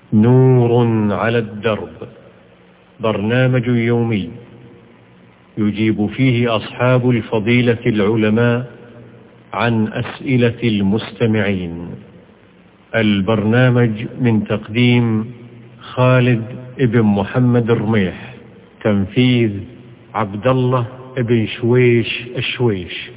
نور على الدرب، برنامج يومي يجيب فيه أصحاب الفضيلة العلماء عن أسئلة المستمعين. البرنامج من تقديم خالد ابن محمد الرميح، تنفيذ عبد الله ابن شويش الشويش.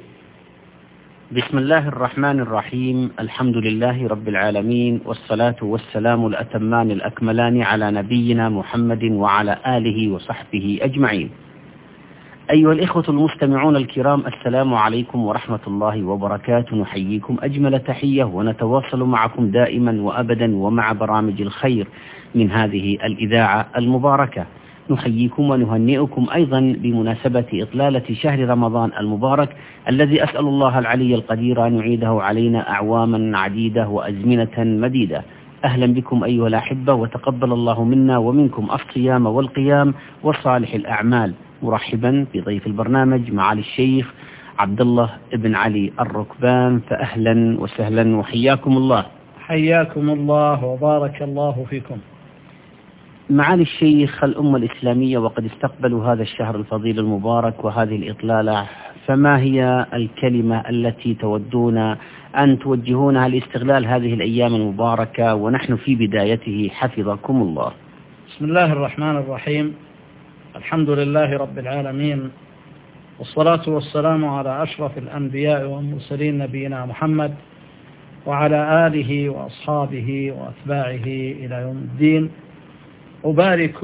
بسم الله الرحمن الرحيم. الحمد لله رب العالمين، والصلاة والسلام الأتمان الأكملان على نبينا محمد وعلى آله وصحبه أجمعين. أيها الإخوة المستمعون الكرام، السلام عليكم ورحمة الله وبركاته. نحييكم أجمل تحية ونتواصل معكم دائما وأبدا ومع برامج الخير من هذه الإذاعة المباركة. نحييكم ونهنئكم أيضا بمناسبة إطلالة شهر رمضان المبارك، الذي أسأل الله العلي القدير أن يعيده علينا أعواما عديدة وأزمنة مديدة. أهلا بكم أيها الأحبة، وتقبل الله منا ومنكم الصيام والقيام وصالح الأعمال. مرحبا بضيف البرنامج معالي الشيخ عبد الله ابن علي الركبان، فأهلا وسهلا وحياكم الله. حياكم الله وبارك الله فيكم. معالي الشيخ، الأمة الإسلامية وقد استقبلوا هذا الشهر الفضيل المبارك وهذه الإطلالة، فما هي الكلمة التي تودون أن توجهونها لاستغلال هذه الأيام المباركة ونحن في بدايته حفظكم الله؟ بسم الله الرحمن الرحيم. الحمد لله رب العالمين، والصلاة والسلام على أشرف الأنبياء والمرسلين نبينا محمد وعلى آله وأصحابه وأتباعه إلى يوم الدين. أبارك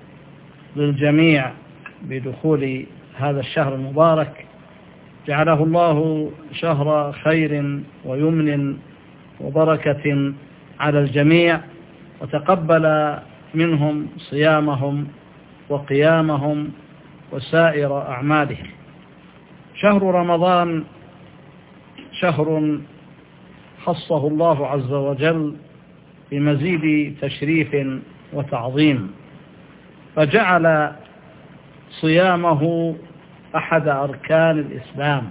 للجميع بدخول هذا الشهر المبارك، جعله الله شهر خير ويمن وبركة على الجميع، وتقبل منهم صيامهم وقيامهم وسائر أعمالهم. شهر رمضان شهر خصه الله عز وجل بمزيد تشريف وتعظيم، فجعل صيامه أحد أركان الإسلام.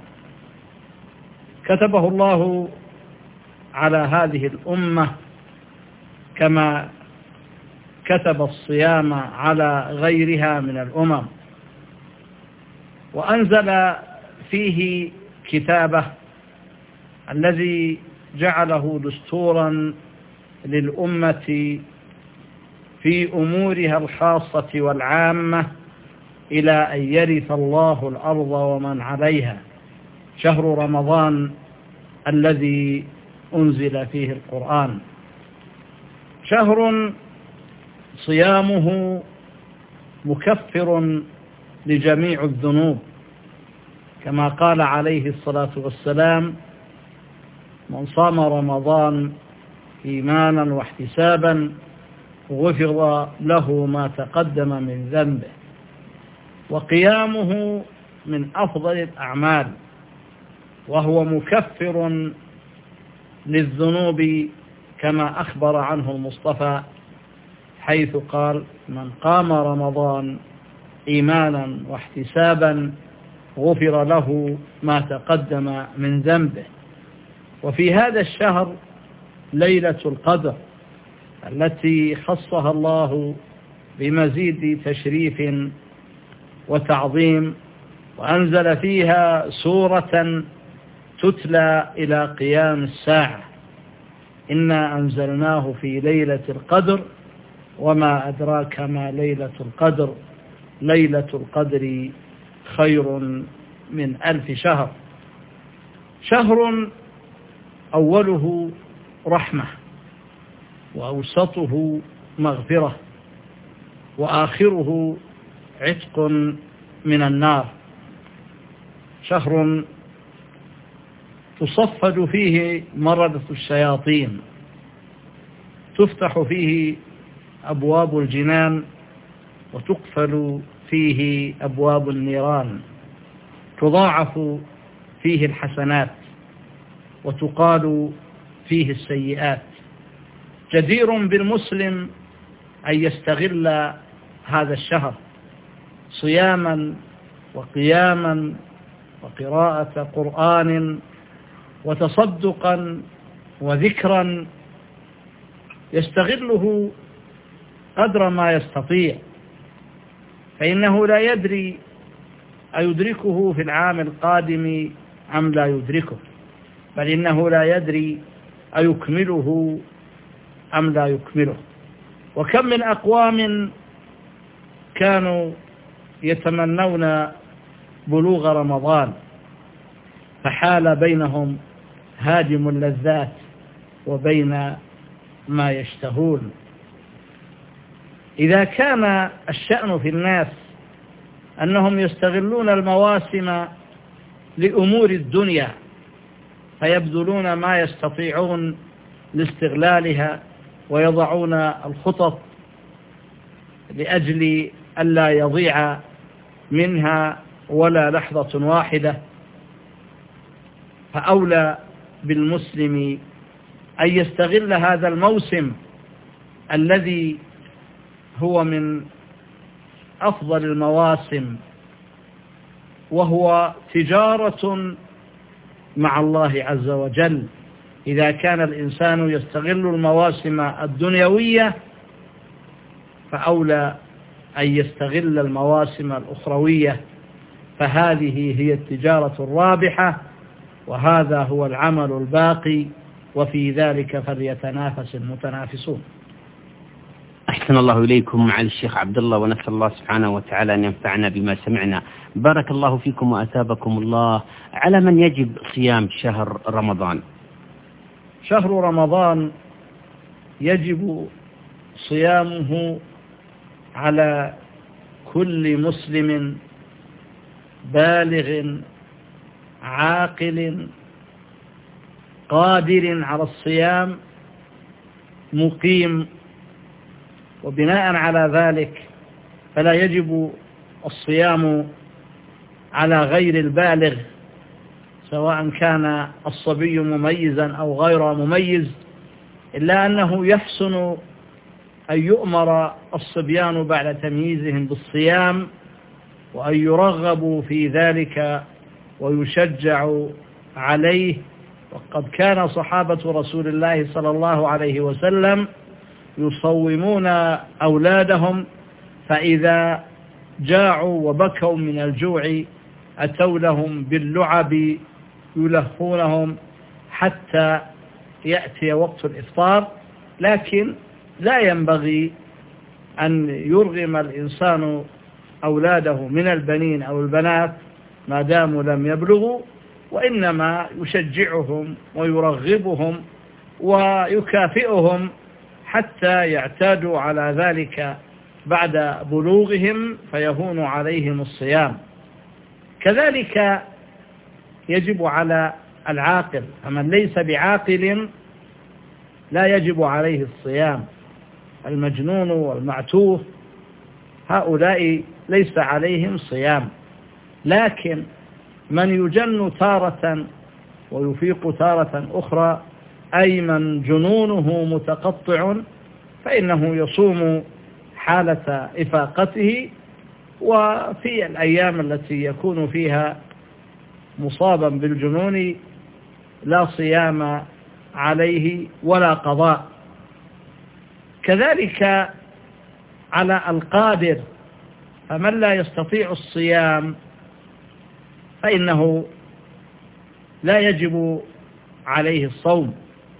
كتبه الله على هذه الأمة كما كتب الصيام على غيرها من الأمم، وأنزل فيه كتابه الذي جعله دستورا للأمة في أمورها الخاصة والعامة إلى أن يرث الله الأرض ومن عليها، شهر رمضان الذي أنزل فيه القرآن. شهر صيامه مكفر لجميع الذنوب، كما قال عليه الصلاة والسلام: من صام رمضان إيمانا واحتسابا غفر له ما تقدم من ذنبه. وقيامه من أفضل الأعمال، وهو مكفر للذنوب كما أخبر عنه المصطفى، حيث قال: من قام رمضان إيمانا واحتسابا غفر له ما تقدم من ذنبه. وفي هذا الشهر ليلة القدر التي خصها الله بمزيد تشريف وتعظيم، وأنزل فيها سورة تتلى إلى قيام الساعة: إنا أنزلناه في ليلة القدر وما أدراك ما ليلة القدر، ليلة القدر خير من 1000 شهر. شهر أوله رحمة، وأوسطه مغفرة، وآخره عتق من النار. شهر تصفد فيه مردة الشياطين، تفتح فيه أبواب الجنان، وتقفل فيه أبواب النيران، تضاعف فيه الحسنات وتقال فيه السيئات. جدير بالمسلم أن يستغل هذا الشهر صياما وقياما وقراءة قرآن وتصدقا وذكرا يستغله قدر ما يستطيع، فإنه لا يدري أيدركه في العام القادم أم لا يدركه، بل إنه لا يدري أيكمله أم لا يكمله. وكم من أقوام كانوا يتمنون بلوغ رمضان فحال بينهم هادم اللذات وبين ما يشتهون. إذا كان الشأن في الناس أنهم يستغلون المواسم لأمور الدنيا فيبذلون ما يستطيعون لاستغلالها ويضعون الخطط لأجل ألا يضيع منها ولا لحظة واحدة، فأولى بالمسلم أن يستغل هذا الموسم الذي هو من أفضل المواسم، وهو تجارة مع الله عز وجل. إذا كان الإنسان يستغل المواسم الدنيوية فأولى أن يستغل المواسم الأخروية، فهذه هي التجارة الرابحة، وهذا هو العمل الباقي، وفي ذلك فليتنافس المتنافسون. أحسن الله إليكم معالي الشيخ عبد الله، ونسأل الله سبحانه وتعالى أن ينفعنا بما سمعنا. بارك الله فيكم وأثابكم الله. على من يجب صيام شهر رمضان؟ شهر رمضان يجب صيامه على كل مسلم بالغ عاقل قادر على الصيام مقيم، وبناء على ذلك فلا يجب الصيام على غير البالغ، سواء كان الصبي مميزا أو غير مميز، إلا أنه يحسن أن يؤمر الصبيان بعد تمييزهم بالصيام، وأن يرغبوا في ذلك ويشجعوا عليه. وقد كان صحابة رسول الله صلى الله عليه وسلم يصومون أولادهم، فإذا جاعوا وبكوا من الجوع أتوا لهم باللعب يلهونهم حتى يأتي وقت الإفطار. لكن لا ينبغي أن يرغم الإنسان أولاده من البنين أو البنات ما داموا لم يبلغوا، وإنما يشجعهم ويرغبهم ويكافئهم حتى يعتادوا على ذلك بعد بلوغهم فيهون عليهم الصيام. كذلك يجب على العاقل، فمن ليس بعاقل لا يجب عليه الصيام. المجنون والمعتوه هؤلاء ليس عليهم صيام، لكن من يجن تارة ويفيق تارة أخرى، أي من جنونه متقطع، فإنه يصوم حالة إفاقته، وفي الأيام التي يكون فيها مصابا بالجنون لا صيام عليه ولا قضاء. كذلك على القادر، فمن لا يستطيع الصيام فإنه لا يجب عليه الصوم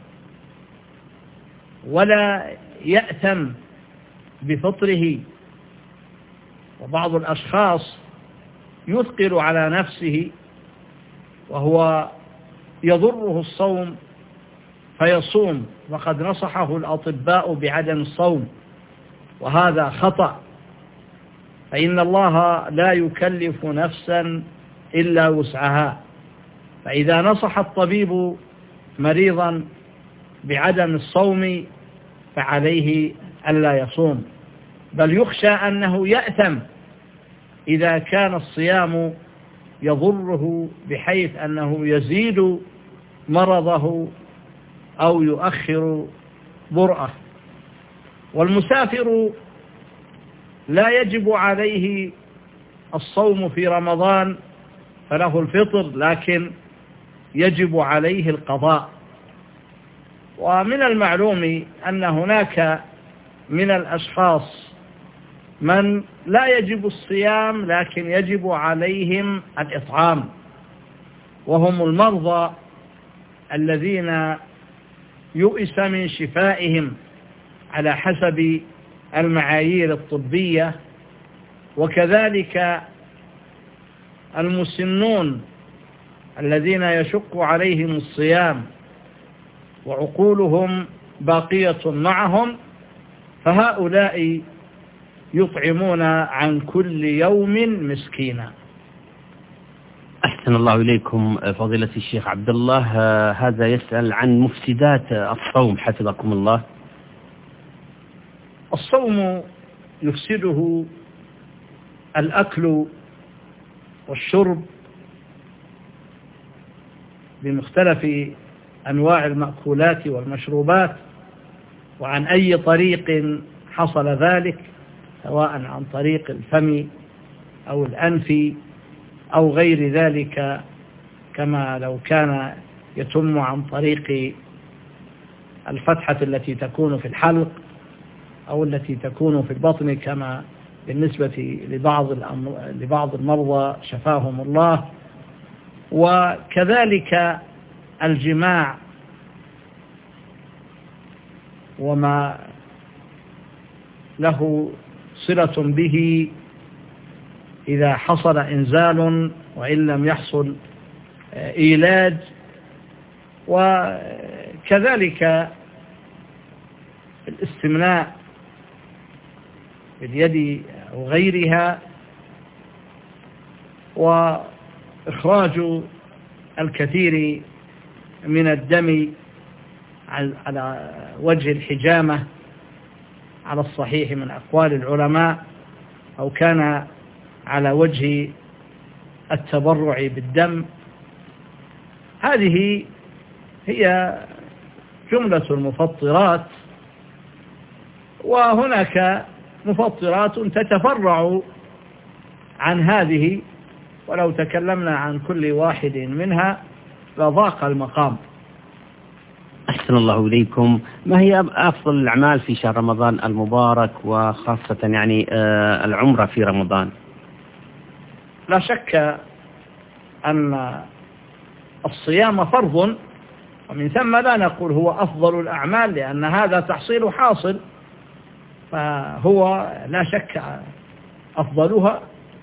ولا يأثم بفطره. وبعض الأشخاص يثقل على نفسه وهو يضره الصوم فيصوم، وقد نصحه الأطباء بعدم الصوم، وهذا خطأ، فإن الله لا يكلف نفسا إلا وسعها. فإذا نصح الطبيب مريضا بعدم الصوم فعليه ألا يصوم، بل يخشى أنه يأثم إذا كان الصيام يضره بحيث أنه يزيد مرضه أو يؤخر برأه. والمسافر لا يجب عليه الصوم في رمضان، فله الفطر، لكن يجب عليه القضاء. ومن المعلوم أن هناك من الأشخاص من لا يجب الصيام لكن يجب عليهم الإطعام، وهم المرضى الذين يؤس من شفائهم على حسب المعايير الطبية، وكذلك المسنون الذين يشق عليهم الصيام وعقولهم باقية معهم، فهؤلاء يطعمون عن كل يوم مسكينا. أحسن الله إليكم فضيلة الشيخ عبد الله. هذا يسأل عن مفسدات الصوم حفظكم الله. الصوم يفسده الأكل والشرب بمختلف أنواع المأكولات والمشروبات، وعن أي طريق حصل ذلك، سواء عن طريق الفم أو الأنف أو غير ذلك، كما لو كان يتم عن طريق الفتحة التي تكون في الحلق أو التي تكون في البطن، كما بالنسبة لبعض المرضى شفاهم الله، وكذلك الجماع وما له صلة به إذا حصل إنزال وإن لم يحصل إيلاج، وكذلك الاستمناء باليد أو غيرها، وإخراج الكثير من الدم على وجه الحجامة على الصحيح من أقوال العلماء، أو كان على وجه التبرع بالدم. هذه هي جملة المفطرات، وهناك مفطرات تتفرع عن هذه، ولو تكلمنا عن كل واحد منها لضاق المقام. أحسن الله إليكم. ما هي أفضل الأعمال في شهر رمضان المبارك، وخاصة يعني العمرة في رمضان؟ لا شك أن الصيام فرض، ومن ثم لا نقول هو أفضل الأعمال، لأن هذا تحصيل حاصل، فهو لا شك أفضلها،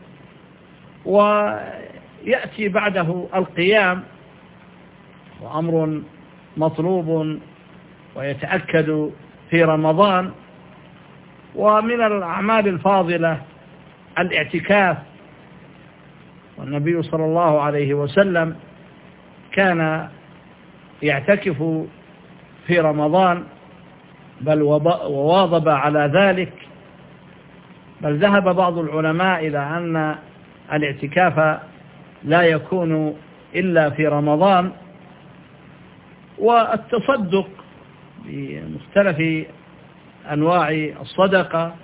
ويأتي بعده القيام، وأمر مطلوب ويتأكد في رمضان. ومن الأعمال الفاضلة الاعتكاف، والنبي صلى الله عليه وسلم كان يعتكف في رمضان، بل وواظب على ذلك، بل ذهب بعض العلماء إلى أن الاعتكاف لا يكون إلا في رمضان. والتصدق بمختلف أنواع الصدقة،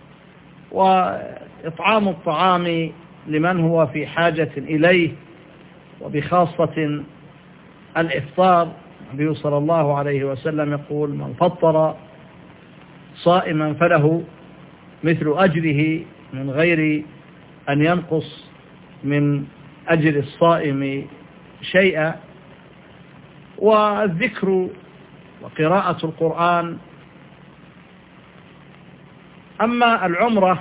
وإطعام الطعام لمن هو في حاجة إليه، وبخاصة الإفطار. النبي صلى الله عليه وسلم يقول: من فطر صائما فله مثل أجره من غير أن ينقص من أجر الصائم شيئا. والذكر وقراءة القرآن. أما العمرة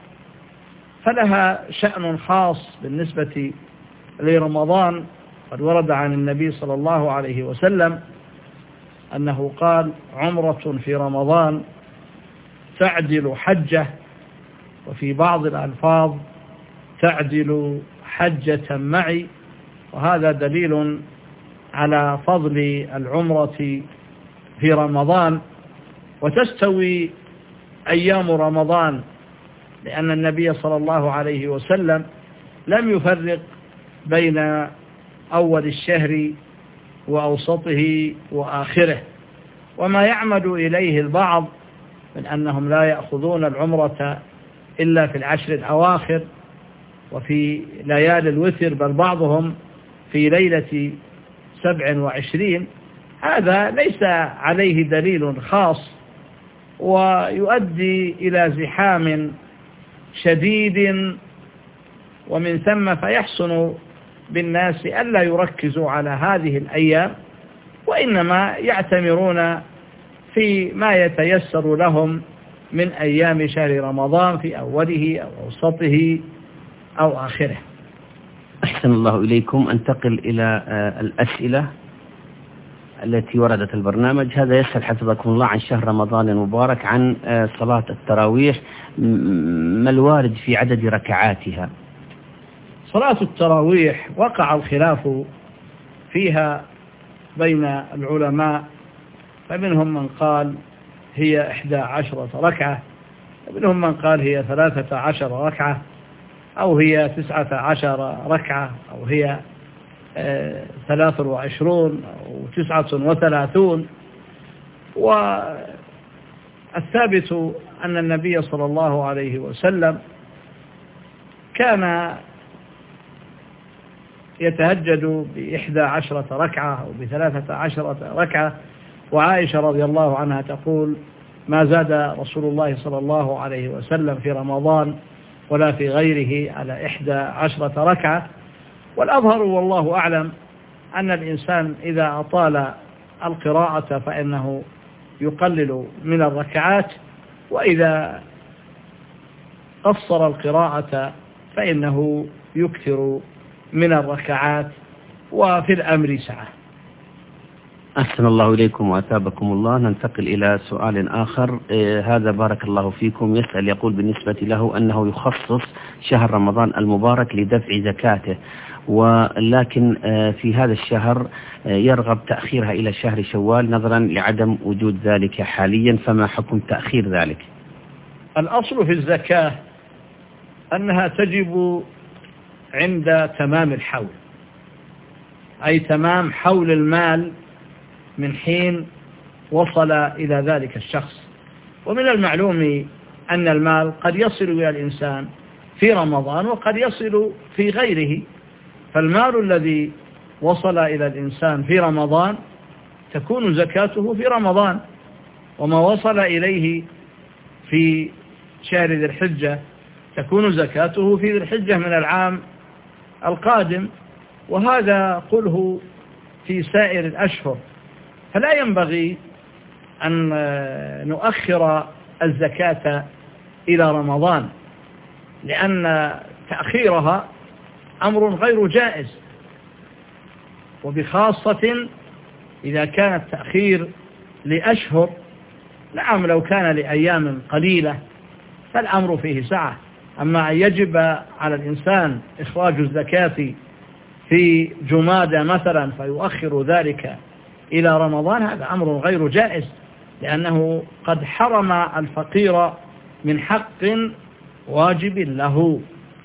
فلها شأن خاص بالنسبة لرمضان، قد ورد عن النبي صلى الله عليه وسلم أنه قال: عمرة في رمضان تعدل حجة، وفي بعض الألفاظ تعدل حجة معي. وهذا دليل على فضل العمرة في رمضان، وتستوي أيام رمضان، لأن النبي صلى الله عليه وسلم لم يفرق بين أول الشهر وأوسطه وآخره. وما يعمد إليه البعض من أنهم لا يأخذون العمرة إلا في العشر الأواخر وفي ليالي الوتر، بل بعضهم في ليلة 27، هذا ليس عليه دليل خاص، ويؤدي إلى زحام شديد، ومن ثم فيحسن بالناس ألا يركزوا على هذه الأيام، وإنما يعتمرون في ما يتيسر لهم من أيام شهر رمضان في أوله أو أوسطه أو آخره. أحسن الله إليكم. أنتقل إلى الأسئلة التي وردت البرنامج. هذا يسأل حفظكم الله عن شهر رمضان المبارك، عن صلاة التراويح، ما الوارد في عدد ركعاتها؟ صلاة التراويح وقع الخلاف فيها بين العلماء، فمنهم من قال هي 11 ركعة، ومنهم من قال هي 13 ركعة، أو هي 19 ركعة، أو هي 23 أو 39. والثابت أن النبي صلى الله عليه وسلم كان يتهجد ب11 ركعة أو ب13 ركعة، وعائشة رضي الله عنها تقول: ما زاد رسول الله صلى الله عليه وسلم في رمضان ولا في غيره على 11 ركعة. والأظهر والله أعلم أن الإنسان إذا أطال القراءة فإنه يقلل من الركعات، وإذا قصر القراءة فإنه يكثر من الركعات، وفي الأمر سعة. أحسن الله إليكم وأثابكم الله. ننتقل إلى سؤال آخر. هذا بارك الله فيكم يسأل، يقول بالنسبة له أنه يخصص شهر رمضان المبارك لدفع زكاته، ولكن في هذا الشهر يرغب تأخيرها إلى شهر شوال نظرا لعدم وجود ذلك حاليا، فما حكم تأخير ذلك؟ الأصل في الزكاة أنها تجب عند تمام الحول، أي تمام حول المال من حين وصل إلى ذلك الشخص. ومن المعلوم أن المال قد يصل إلى الإنسان في رمضان وقد يصل في غيره، فالمال الذي وصل إلى الإنسان في رمضان تكون زكاته في رمضان، وما وصل إليه في شهر ذي الحجة تكون زكاته في ذي الحجة من العام القادم، وهذا قله في سائر الأشهر. فلا ينبغي أن نؤخر الزكاة إلى رمضان، لأن تأخيرها أمر غير جائز، وبخاصة إذا كان التأخير لأشهر. نعم لو كان لأيام قليلة فالأمر فيه سعة، أما أن يجب على الإنسان إخراج الزكاة في جمادى مثلا فيؤخر ذلك إلى رمضان، هذا أمر غير جائز، لأنه قد حرم الفقير من حق واجب له.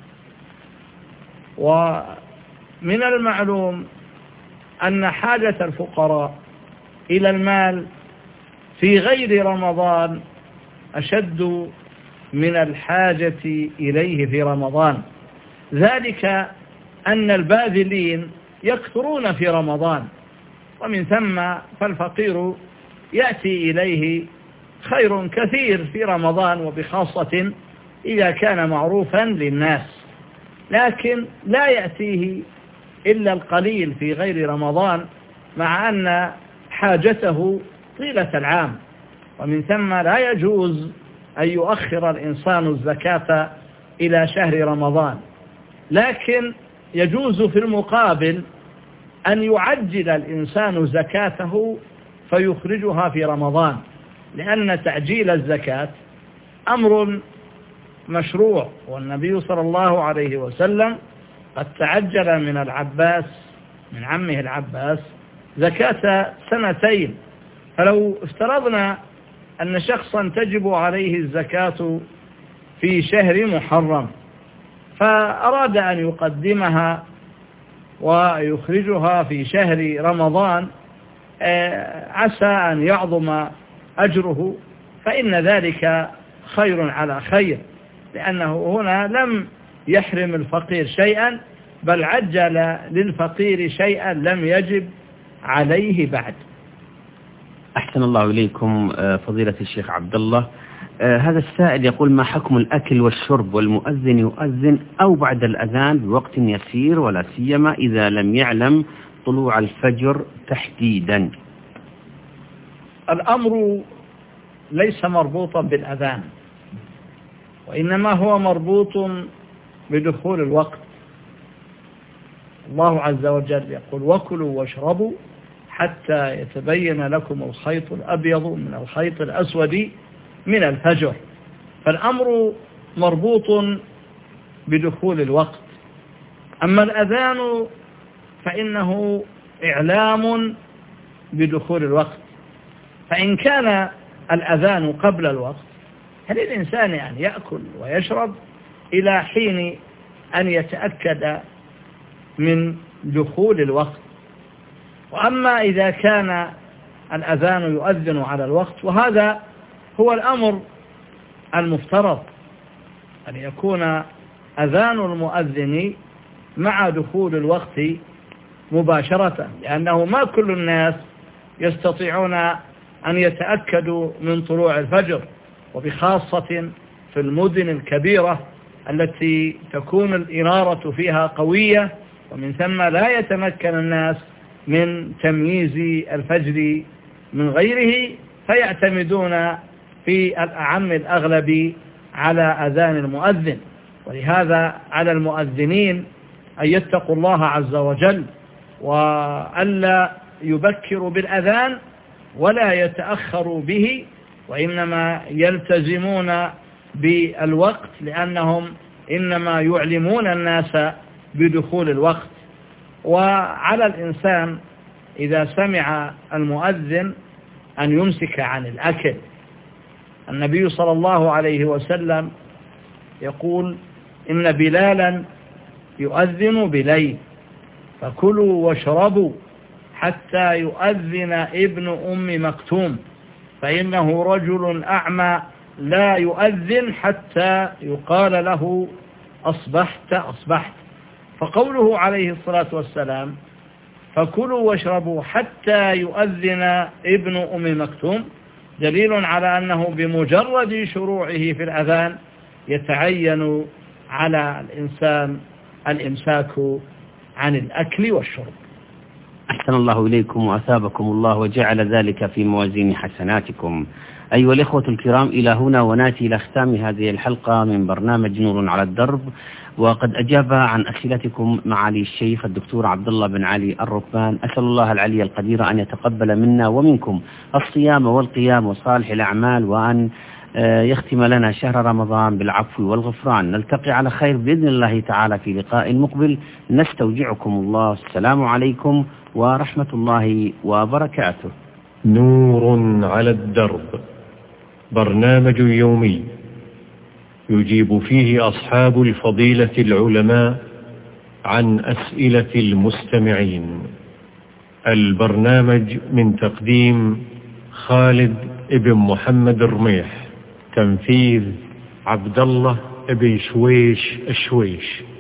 ومن المعلوم أن حاجة الفقراء إلى المال في غير رمضان أشد من الحاجة إليه في رمضان، ذلك أن الباذلين يكثرون في رمضان، ومن ثم فالفقير يأتي إليه خير كثير في رمضان، وبخاصة إذا كان معروفا للناس، لكن لا يأتيه إلا القليل في غير رمضان، مع أن حاجته طيلة العام. ومن ثم لا يجوز أن يؤخر الإنسان الزكاة إلى شهر رمضان، لكن يجوز في المقابل أن يعجل الإنسان زكاته فيخرجها في رمضان، لأن تعجيل الزكاة أمر مشروع، والنبي صلى الله عليه وسلم قد تعجل من العباس من عمه العباس زكاة سنتين. فلو افترضنا أن شخصا تجب عليه الزكاة في شهر محرم فأراد أن يقدمها ويخرجها في شهر رمضان عسى أن يعظم أجره، فإن ذلك خير على خير، لأنه هنا لم يحرم الفقير شيئا، بل عجل للفقير شيئا لم يجب عليه بعد. أحسن الله إليكم فضيلة الشيخ عبد الله. هذا السائل يقول: ما حكم الأكل والشرب والمؤذن يؤذن أو بعد الأذان بوقت يسير، ولا سيما إذا لم يعلم طلوع الفجر تحديدا؟ الأمر ليس مربوطا بالأذان، وإنما هو مربوط بدخول الوقت. الله عز وجل يقول: وكلوا واشربوا حتى يتبين لكم الخيط الأبيض من الخيط الأسود من الفجر. فالأمر مربوط بدخول الوقت. أما الأذان فإنه إعلام بدخول الوقت، فإن كان الأذان قبل الوقت فللإنسان أن يأكل ويشرب إلى حين أن يتأكد من دخول الوقت. وأما إذا كان الأذان يؤذن على الوقت، وهذا هو الأمر المفترض، أن يكون أذان المؤذن مع دخول الوقت مباشرة، لأنه ما كل الناس يستطيعون أن يتأكدوا من طلوع الفجر، وبخاصة في المدن الكبيرة التي تكون الإنارة فيها قوية، ومن ثم لا يتمكن الناس من تمييز الفجر من غيره، فيعتمدون في الأعم الأغلب على أذان المؤذن. ولهذا على المؤذنين أن يتقوا الله عز وجل، وألا يبكروا بالأذان ولا يتأخروا به، وإنما يلتزمون بالوقت، لأنهم إنما يعلمون الناس بدخول الوقت. وعلى الإنسان إذا سمع المؤذن أن يمسك عن الأكل. النبي صلى الله عليه وسلم يقول: إن بلالا يؤذن بليل فكلوا واشربوا حتى يؤذن ابن أم مكتوم، فإنه رجل أعمى لا يؤذن حتى يقال له أصبحت أصبحت. فقوله عليه الصلاة والسلام: فكلوا واشربوا حتى يؤذن ابن أم مكتوم، دليل على أنه بمجرد شروعه في الأذان يتعين على الإنسان الإمساك عن الأكل والشرب. أحسن الله إليكم وأثابكم الله وجعل ذلك في موازين حسناتكم. أيها الإخوة الكرام، إلى هنا ونأتي إلى ختام هذه الحلقة من برنامج نور على الدرب، وقد أجاب عن أسئلتكم معالي الشيخ الدكتور عبد الله بن علي الركبان. أسأل الله العلي القدير أن يتقبل منا ومنكم الصيام والقيام وصالح الأعمال، وأن يختم لنا شهر رمضان بالعفو والغفران. نلتقي على خير بإذن الله تعالى في لقاء مقبل. نستودعكم الله. السلام عليكم ورحمة الله وبركاته. نور على الدرب، برنامج يومي يجيب فيه أصحاب الفضيلة العلماء عن أسئلة المستمعين. البرنامج من تقديم خالد ابن محمد الرميح، تنفيذ عبد الله ابن شويش الشويش.